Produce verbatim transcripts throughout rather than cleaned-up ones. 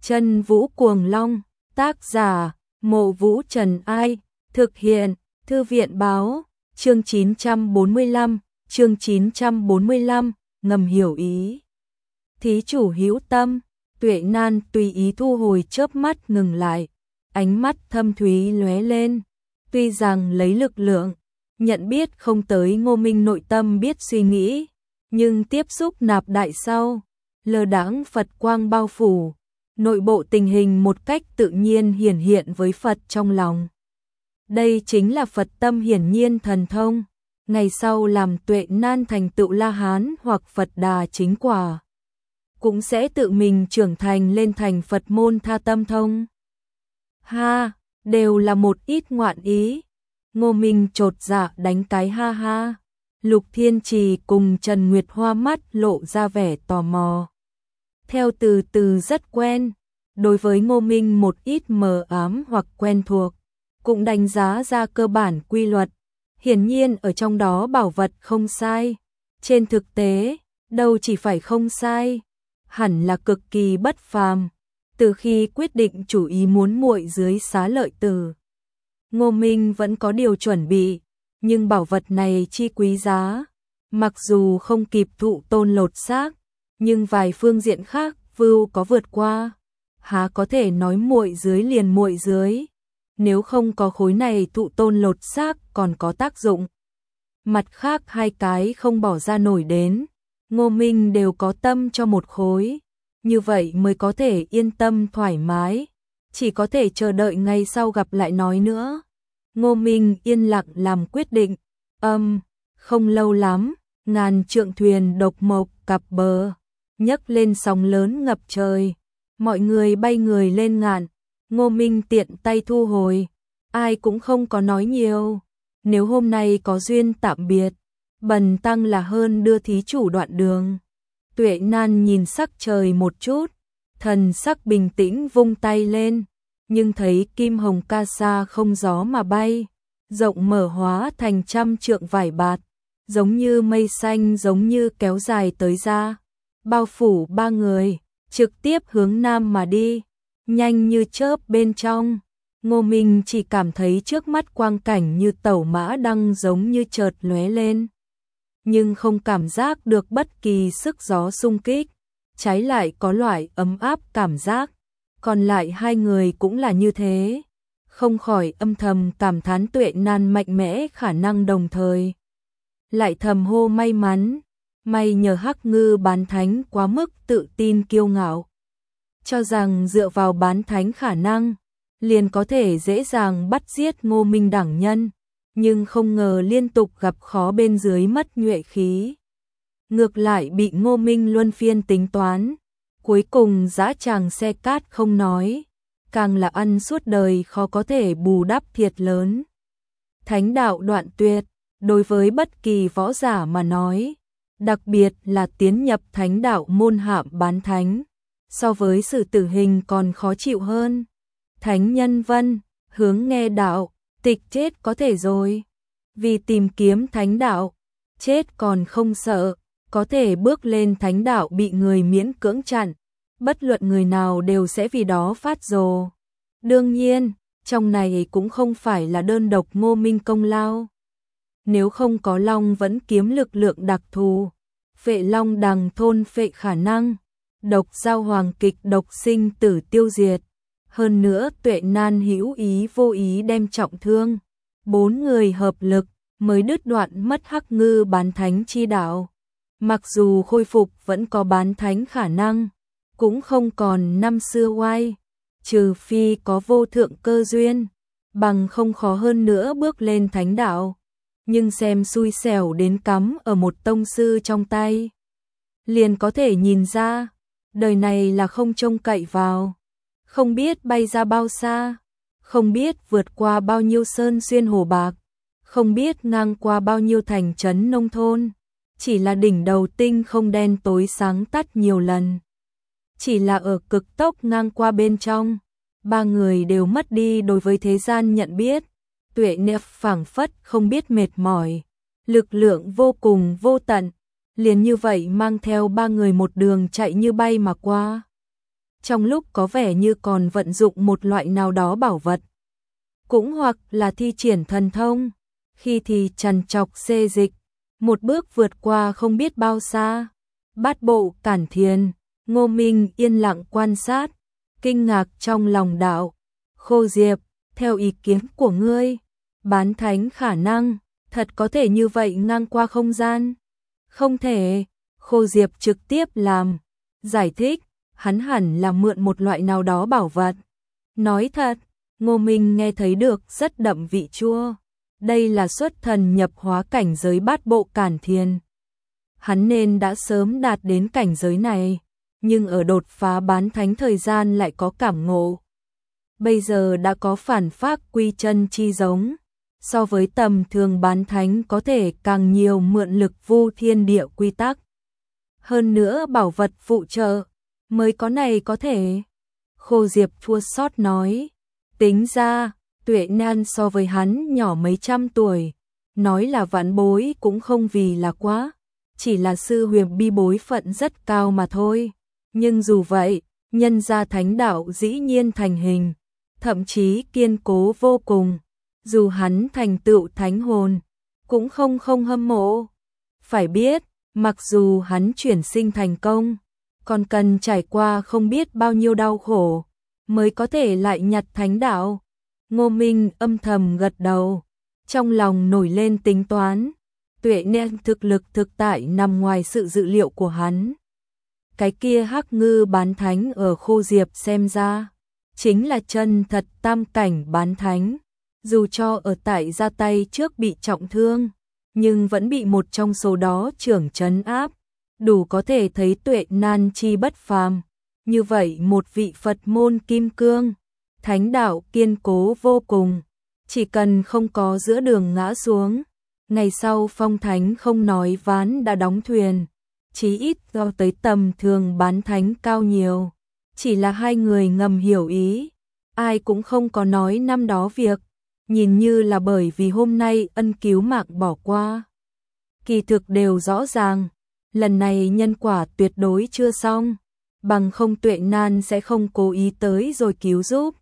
Chân Vũ Cuồng Long, tác giả, Mộ Vũ Trần Ai, thực hiện, Thư viện báo, chương chín trăm bốn mươi lăm, chương chín trăm bốn mươi lăm, ngầm hiểu ý. Thí chủ hữu tâm, Tuệ Nan tùy ý thu hồi chớp mắt ngừng lại, ánh mắt thâm thúy lóe lên, tuy rằng lấy lực lượng, nhận biết không tới Ngô Minh nội tâm biết suy nghĩ, nhưng tiếp xúc nạp đại sau, lơ đãng Phật quang bao phủ, nội bộ tình hình một cách tự nhiên hiển hiện với Phật trong lòng. Đây chính là Phật tâm hiển nhiên thần thông, ngày sau làm Tuệ Nan thành tựu La Hán hoặc Phật Đà chính quả, cũng sẽ tự mình trưởng thành lên thành Phật môn tha tâm thông. Ha, đều là một ít ngoạn ý. Ngô Minh chột dạ đánh cái ha ha. Lục Thiên Trì cùng Trần Nguyệt Hoa mắt lộ ra vẻ tò mò. Theo từ từ rất quen, đối với Ngô Minh một ít mờ ám hoặc quen thuộc, cũng đánh giá ra cơ bản quy luật. Hiển nhiên ở trong đó bảo vật không sai. Trên thực tế, đâu chỉ phải không sai, hẳn là cực kỳ bất phàm. Từ khi quyết định chủ ý muốn muội dưới xá lợi tử, Ngô Minh vẫn có điều chuẩn bị, nhưng bảo vật này chi quý giá, mặc dù không kịp thụ tôn lột xác, nhưng vài phương diện khác vưu có vượt qua, há có thể nói muội dưới liền muội dưới, nếu không có khối này thụ tôn lột xác còn có tác dụng. Mặt khác hai cái không bỏ ra nổi đến, Ngô Minh đều có tâm cho một khối, như vậy mới có thể yên tâm thoải mái, chỉ có thể chờ đợi ngày sau gặp lại nói nữa. Ngô Minh yên lặng làm quyết định, âm, không lâu lắm, ngàn trượng thuyền độc mộc cặp bờ, nhấc lên sóng lớn ngập trời, mọi người bay người lên ngạn, Ngô Minh tiện tay thu hồi, ai cũng không có nói nhiều, nếu hôm nay có duyên tạm biệt, bần tăng là hơn đưa thí chủ đoạn đường. Tuệ Nan nhìn sắc trời một chút, thần sắc bình tĩnh vung tay lên, nhưng thấy kim hồng ca sa không gió mà bay, rộng mở hóa thành trăm trượng vải bạt, giống như mây xanh giống như kéo dài tới ra, bao phủ ba người, trực tiếp hướng nam mà đi, nhanh như chớp bên trong. Ngô Minh chỉ cảm thấy trước mắt quang cảnh như tẩu mã đăng giống như chợt lóe lên, nhưng không cảm giác được bất kỳ sức gió xung kích, trái lại có loại ấm áp cảm giác. Còn lại hai người cũng là như thế, không khỏi âm thầm cảm thán Tuệ Nan mạnh mẽ khả năng đồng thời. Lại thầm hô may mắn, may nhờ Hắc Ngư bán thánh quá mức tự tin kiêu ngạo, cho rằng dựa vào bán thánh khả năng, liền có thể dễ dàng bắt giết Ngô Minh đẳng nhân, nhưng không ngờ liên tục gặp khó bên dưới mất nhuệ khí. Ngược lại bị Ngô Minh luân phiên tính toán, cuối cùng dã tràng xe cát không nói, càng là ăn suốt đời khó có thể bù đắp thiệt lớn. Thánh đạo đoạn tuyệt, đối với bất kỳ võ giả mà nói, đặc biệt là tiến nhập thánh đạo môn hạm bán thánh, so với sự tử hình còn khó chịu hơn. Thánh nhân vân, hướng nghe đạo, tịch chết có thể rồi. Vì tìm kiếm thánh đạo, chết còn không sợ, có thể bước lên thánh đạo bị người miễn cưỡng chặn, bất luận người nào đều sẽ vì đó phát rồ. Đương nhiên, trong này cũng không phải là đơn độc Ngô Minh công lao. Nếu không có Long vẫn kiếm lực lượng đặc thù, phệ Long đằng thôn phệ khả năng, độc giao hoàng kịch độc sinh tử tiêu diệt. Hơn nữa Tuệ Nan hữu ý vô ý đem trọng thương, bốn người hợp lực mới đứt đoạn mất Hắc Ngư bán thánh chi đạo. Mặc dù khôi phục vẫn có bán thánh khả năng, cũng không còn năm xưa oai, trừ phi có vô thượng cơ duyên, bằng không khó hơn nữa bước lên thánh đạo. Nhưng xem xui xẻo đến cắm ở một tông sư trong tay, liền có thể nhìn ra, đời này là không trông cậy vào. Không biết bay ra bao xa, không biết vượt qua bao nhiêu sơn xuyên hồ bạc, không biết ngang qua bao nhiêu thành trấn nông thôn, chỉ là đỉnh đầu tinh không đen tối sáng tắt nhiều lần. Chỉ là ở cực tốc ngang qua bên trong, ba người đều mất đi đối với thế gian nhận biết. Tuệ nệp phảng phất không biết mệt mỏi, lực lượng vô cùng vô tận, liền như vậy mang theo ba người một đường chạy như bay mà qua. trong lúc có vẻ như còn vận dụng một loại nào đó bảo vật, cũng hoặc là thi triển thần thông, khi thì trằn trọc xê dịch, một bước vượt qua không biết bao xa. Bát bộ cản thiền, Ngô Minh yên lặng quan sát, kinh ngạc trong lòng đạo. Khô Diệp, theo ý kiến của ngươi, bán thánh khả năng, thật có thể như vậy ngang qua không gian? Không thể, Khô Diệp trực tiếp làm, giải thích, hắn hẳn là mượn một loại nào đó bảo vật. Nói thật, Ngô Minh nghe thấy được rất đậm vị chua. Đây là xuất thần nhập hóa cảnh giới bát bộ cản thiền. Hắn nên đã sớm đạt đến cảnh giới này, nhưng ở đột phá bán thánh thời gian lại có cảm ngộ. Bây giờ đã có phản phác quy chân chi giống, so với tầm thường bán thánh có thể càng nhiều mượn lực vu thiên địa quy tắc. Hơn nữa bảo vật phụ trợ, mới có này có thể. Khô Diệp chua xót nói, tính ra, Tuệ Nan so với hắn nhỏ mấy trăm tuổi, nói là vãn bối cũng không vì là quá, chỉ là sư huyền bi bối phận rất cao mà thôi. Nhưng dù vậy, nhân gia thánh đạo dĩ nhiên thành hình, thậm chí kiên cố vô cùng, dù hắn thành tựu thánh hồn, cũng không không hâm mộ. Phải biết, mặc dù hắn chuyển sinh thành công, còn cần trải qua không biết bao nhiêu đau khổ, mới có thể lại nhặt thánh đạo. Ngô Minh âm thầm gật đầu, trong lòng nổi lên tính toán, Tuệ Nan thực lực thực tại nằm ngoài sự dự liệu của hắn. Cái kia hắc ngư bán thánh ở Khô Diệp xem ra, chính là chân thật tam cảnh bán thánh, dù cho ở tại ra tay trước bị trọng thương, nhưng vẫn bị một trong số đó trưởng trấn áp, đủ có thể thấy Tuệ Nan chi bất phàm. Như vậy một vị Phật môn kim cương, thánh đạo kiên cố vô cùng, chỉ cần không có giữa đường ngã xuống, ngày sau phong thánh không nói ván đã đóng thuyền, chí ít do tới tầm thường bán thánh cao nhiều. Chỉ là hai người ngầm hiểu ý, ai cũng không có nói năm đó việc, nhìn như là bởi vì hôm nay ân cứu mạng bỏ qua. Kỳ thực đều rõ ràng, lần này nhân quả tuyệt đối chưa xong, bằng không Tuệ Nan sẽ không cố ý tới rồi cứu giúp.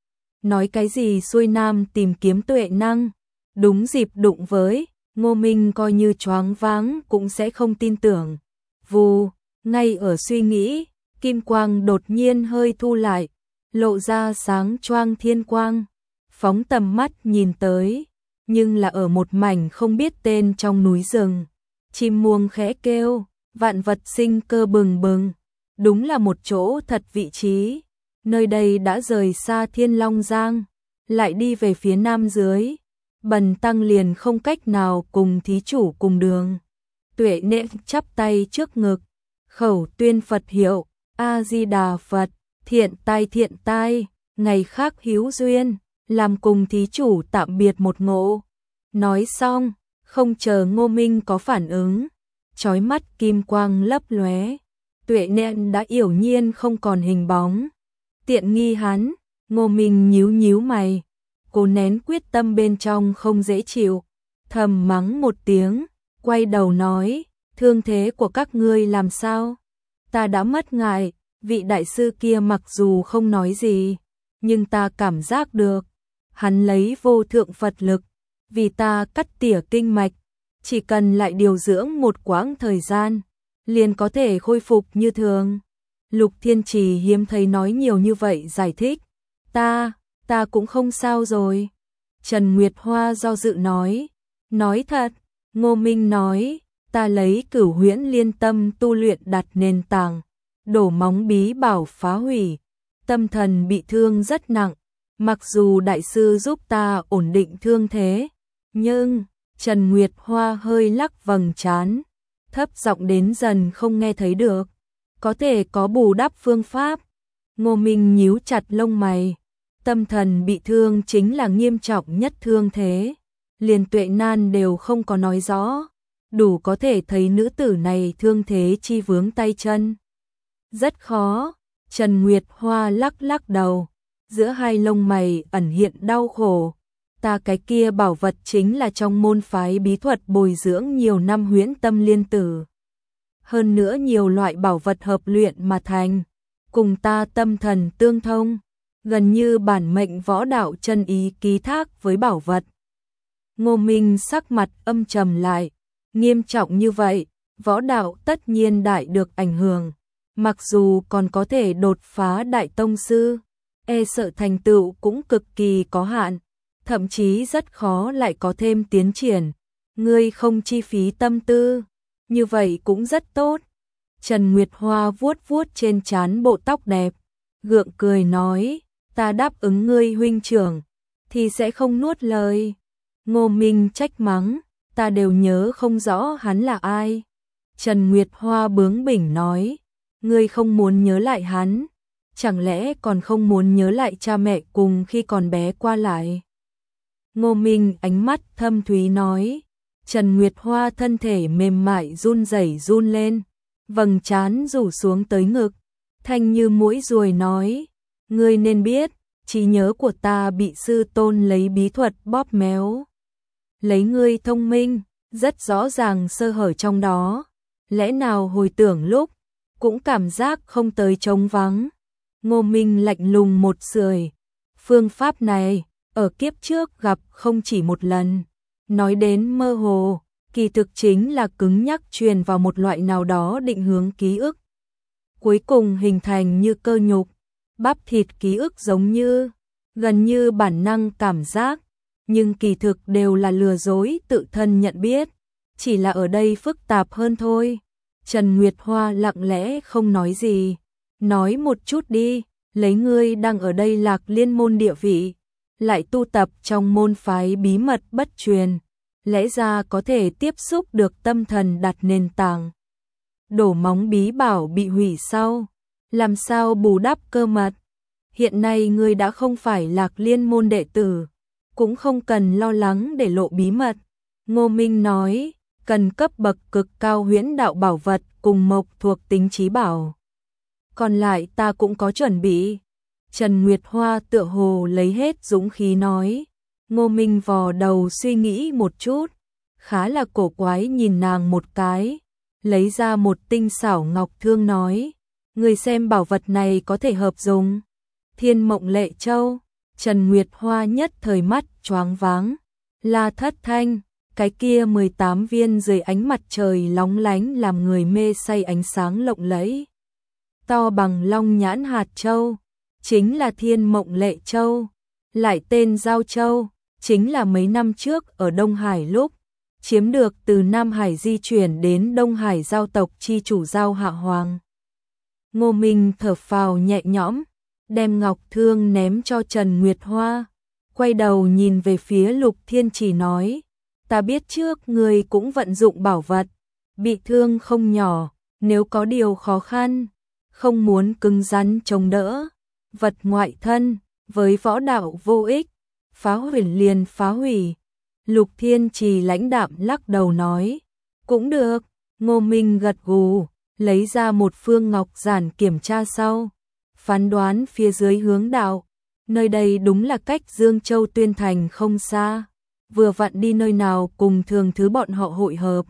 Nói cái gì xuôi nam tìm kiếm tuệ năng, đúng dịp đụng với, Ngô Minh coi như choáng váng cũng sẽ không tin tưởng. Vù, ngay ở suy nghĩ, kim quang đột nhiên hơi thu lại, lộ ra sáng choang thiên quang, phóng tầm mắt nhìn tới, nhưng là ở một mảnh không biết tên trong núi rừng, chim muông khẽ kêu, vạn vật sinh cơ bừng bừng, đúng là một chỗ thật vị trí. Nơi đây đã rời xa Thiên Long Giang, lại đi về phía nam dưới, Bần tăng liền không cách nào cùng thí chủ cùng đường. Tuệ Nệ chắp tay trước ngực, khẩu tuyên Phật hiệu, A Di Đà Phật, thiện tai thiện tai, ngày khác hữu duyên, làm cùng thí chủ tạm biệt một ngộ. Nói xong, không chờ Ngô Minh có phản ứng, chói mắt kim quang lấp lóe, Tuệ Nệ đã yểu nhiên không còn hình bóng. Tiện nghi hắn, Ngô Minh nhíu nhíu mày, cố nén quyết tâm bên trong không dễ chịu, thầm mắng một tiếng, quay đầu nói, thương thế của các ngươi làm sao? Ta đã mất ngại, vị đại sư kia mặc dù không nói gì, nhưng ta cảm giác được, hắn lấy vô thượng Phật lực, vì ta cắt tỉa kinh mạch, chỉ cần lại điều dưỡng một quãng thời gian, liền có thể khôi phục như thường. Lục Thiên Trì hiếm thấy nói nhiều như vậy giải thích, ta, ta cũng không sao rồi. Trần Nguyệt Hoa do dự nói, nói thật, Ngô Minh nói, ta lấy Cửu Huyễn Liên Tâm tu luyện đặt nền tảng, đổ móng bí bảo phá hủy, tâm thần bị thương rất nặng, mặc dù đại sư giúp ta ổn định thương thế, nhưng, Trần Nguyệt Hoa hơi lắc vầng trán, thấp giọng đến dần không nghe thấy được. Có thể có bù đắp phương pháp. Ngô Minh nhíu chặt lông mày, tâm thần bị thương chính là nghiêm trọng nhất thương thế, liền Tuệ Nan đều không có nói rõ, đủ có thể thấy nữ tử này thương thế chi vướng tay chân. Rất khó, Trần Nguyệt Hoa lắc lắc đầu, giữa hai lông mày ẩn hiện đau khổ. Ta cái kia bảo vật chính là trong môn phái bí thuật bồi dưỡng nhiều năm Huyễn Tâm Liên Tử. Hơn nữa nhiều loại bảo vật hợp luyện mà thành, cùng ta tâm thần tương thông, gần như bản mệnh võ đạo chân ý ký thác với bảo vật. Ngô Minh sắc mặt âm trầm lại, nghiêm trọng như vậy, võ đạo tất nhiên đại được ảnh hưởng, mặc dù còn có thể đột phá đại tông sư, e sợ thành tựu cũng cực kỳ có hạn, thậm chí rất khó lại có thêm tiến triển. Ngươi không chi phí tâm tư, như vậy cũng rất tốt. Trần Nguyệt Hoa vuốt vuốt trên trán bộ tóc đẹp, gượng cười nói, ta đáp ứng ngươi huynh trưởng, thì sẽ không nuốt lời. Ngô Minh trách mắng, ta đều nhớ không rõ hắn là ai. Trần Nguyệt Hoa bướng bỉnh nói, ngươi không muốn nhớ lại hắn, chẳng lẽ còn không muốn nhớ lại cha mẹ cùng khi còn bé qua lại. Ngô Minh ánh mắt thâm thúy nói, Trần Nguyệt Hoa thân thể mềm mại run rẩy run lên, vầng trán rủ xuống tới ngực, thanh như mũi ruồi nói, ngươi nên biết, trí nhớ của ta bị sư tôn lấy bí thuật bóp méo. Lấy ngươi thông minh, rất rõ ràng sơ hở trong đó, lẽ nào hồi tưởng lúc, cũng cảm giác không tới trống vắng. Ngô Minh lạnh lùng một sưởi, phương pháp này, ở kiếp trước gặp không chỉ một lần, nói đến mơ hồ, kỳ thực chính là cứng nhắc truyền vào một loại nào đó định hướng ký ức. Cuối cùng hình thành như cơ nhục, bắp thịt ký ức giống như, gần như bản năng cảm giác, nhưng kỳ thực đều là lừa dối tự thân nhận biết, chỉ là ở đây phức tạp hơn thôi. Trần Nguyệt Hoa lặng lẽ không nói gì, nói một chút đi, lấy ngươi đang ở đây Lạc Liên môn địa vị, lại tu tập trong môn phái bí mật bất truyền, lẽ ra có thể tiếp xúc được tâm thần đặt nền tảng. Đổ móng bí bảo bị hủy sau, làm sao bù đắp cơ mật? Hiện nay ngươi đã không phải Lạc Liên môn đệ tử, cũng không cần lo lắng để lộ bí mật. Ngô Minh nói, cần cấp bậc cực cao huyễn đạo bảo vật cùng mộc thuộc tính trí bảo. Còn lại ta cũng có chuẩn bị. Trần Nguyệt Hoa tựa hồ lấy hết dũng khí nói. Ngô Minh vò đầu suy nghĩ một chút, khá là cổ quái nhìn nàng một cái, lấy ra một tinh xảo ngọc thương nói, người xem bảo vật này có thể hợp dùng. Thiên Mộng Lệ Châu. Trần Nguyệt Hoa nhất thời mắt choáng váng, La Thất Thanh, cái kia mười tám viên dưới ánh mặt trời lóng lánh làm người mê say ánh sáng lộng lẫy. To bằng long nhãn hạt châu, chính là Thiên Mộng Lệ Châu, lại tên Giao Châu, chính là mấy năm trước ở Đông Hải lúc, chiếm được từ Nam Hải di chuyển đến Đông Hải giao tộc chi chủ Giao Hạ Hoàng. Ngô Minh thở phào nhẹ nhõm, đem ngọc thương ném cho Trần Nguyệt Hoa, quay đầu nhìn về phía Lục Thiên Chỉ nói, ta biết trước người cũng vận dụng bảo vật, bị thương không nhỏ, nếu có điều khó khăn, không muốn cứng rắn chống đỡ, vật ngoại thân, với võ đạo vô ích, phá hủy liền phá hủy. Lục Thiên Trì lãnh đạm lắc đầu nói, cũng được. Ngô Minh gật gù, lấy ra một phương ngọc giản kiểm tra sau, phán đoán phía dưới hướng đạo, nơi đây đúng là cách Dương Châu Tuyên Thành không xa, vừa vặn đi nơi nào cùng thường thứ bọn họ hội hợp.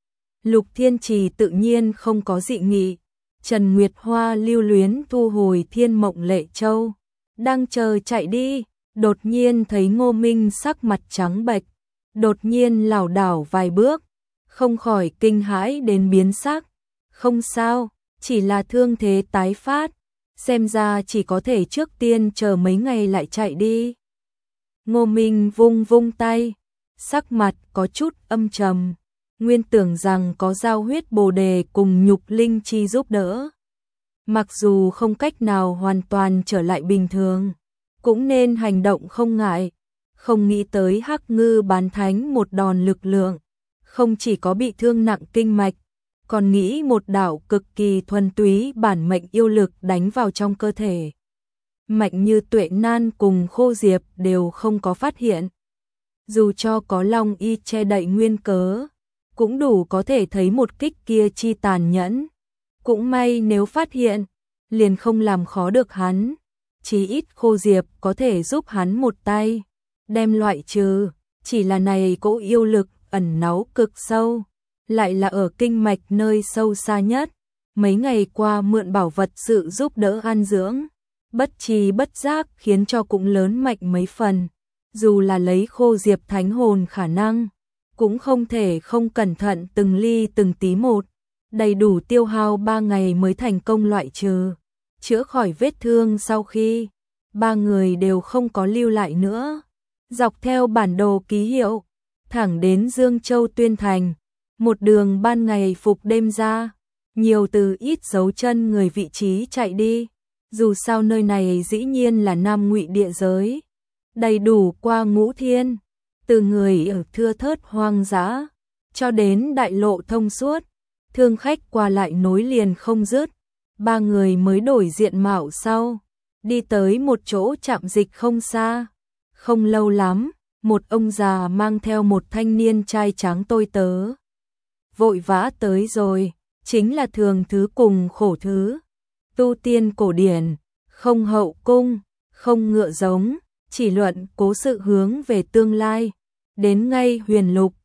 Lục Thiên Trì tự nhiên không có dị nghị. Trần Nguyệt Hoa lưu luyến thu hồi Thiên Mộng Lệ Châu, đang chờ chạy đi, đột nhiên thấy Ngô Minh sắc mặt trắng bệch, đột nhiên lảo đảo vài bước, không khỏi kinh hãi đến biến sắc. Không sao, chỉ là thương thế tái phát, xem ra chỉ có thể trước tiên chờ mấy ngày lại chạy đi. Ngô Minh vung vung tay, sắc mặt có chút âm trầm, nguyên tưởng rằng có giao huyết bồ đề cùng nhục linh chi giúp đỡ. Mặc dù không cách nào hoàn toàn trở lại bình thường, cũng nên hành động không ngại, không nghĩ tới Hắc Ngư bán thánh một đòn lực lượng, không chỉ có bị thương nặng kinh mạch, còn nghĩ một đạo cực kỳ thuần túy bản mệnh yêu lực đánh vào trong cơ thể. Mạnh như Tuệ Nan cùng Khô Diệp đều không có phát hiện. Dù cho có Long Y che đậy nguyên cớ, cũng đủ có thể thấy một kích kia chi tàn nhẫn. Cũng may nếu phát hiện, liền không làm khó được hắn. Chí ít Khô Diệp có thể giúp hắn một tay, đem loại trừ, chỉ là này cỗ yêu lực ẩn náu cực sâu, lại là ở kinh mạch nơi sâu xa nhất, mấy ngày qua mượn bảo vật sự giúp đỡ an dưỡng, bất tri bất giác khiến cho cũng lớn mạnh mấy phần, dù là lấy khô diệp thánh hồn khả năng, cũng không thể không cẩn thận từng ly từng tí một, đầy đủ tiêu hao ba ngày mới thành công loại trừ, chữa khỏi vết thương sau khi ba người đều không có lưu lại nữa. Dọc theo bản đồ ký hiệu, thẳng đến Dương Châu Tuyên Thành, một đường ban ngày phục đêm ra, nhiều từ ít dấu chân người vị trí chạy đi, dù sao nơi này dĩ nhiên là Nam Ngụy địa giới, đầy đủ qua ngũ thiên, từ người ở thưa thớt hoang dã, cho đến đại lộ thông suốt, thương khách qua lại nối liền không dứt, ba người mới đổi diện mạo sau, đi tới một chỗ trạm dịch không xa, không lâu lắm, một ông già mang theo một thanh niên trai tráng tôi tớ. Vội vã tới rồi, chính là thường thứ cùng khổ thứ. Tu tiên cổ điển, không hậu cung, không ngựa giống, chỉ luận cố sự hướng về tương lai. Đến ngay huyền lục,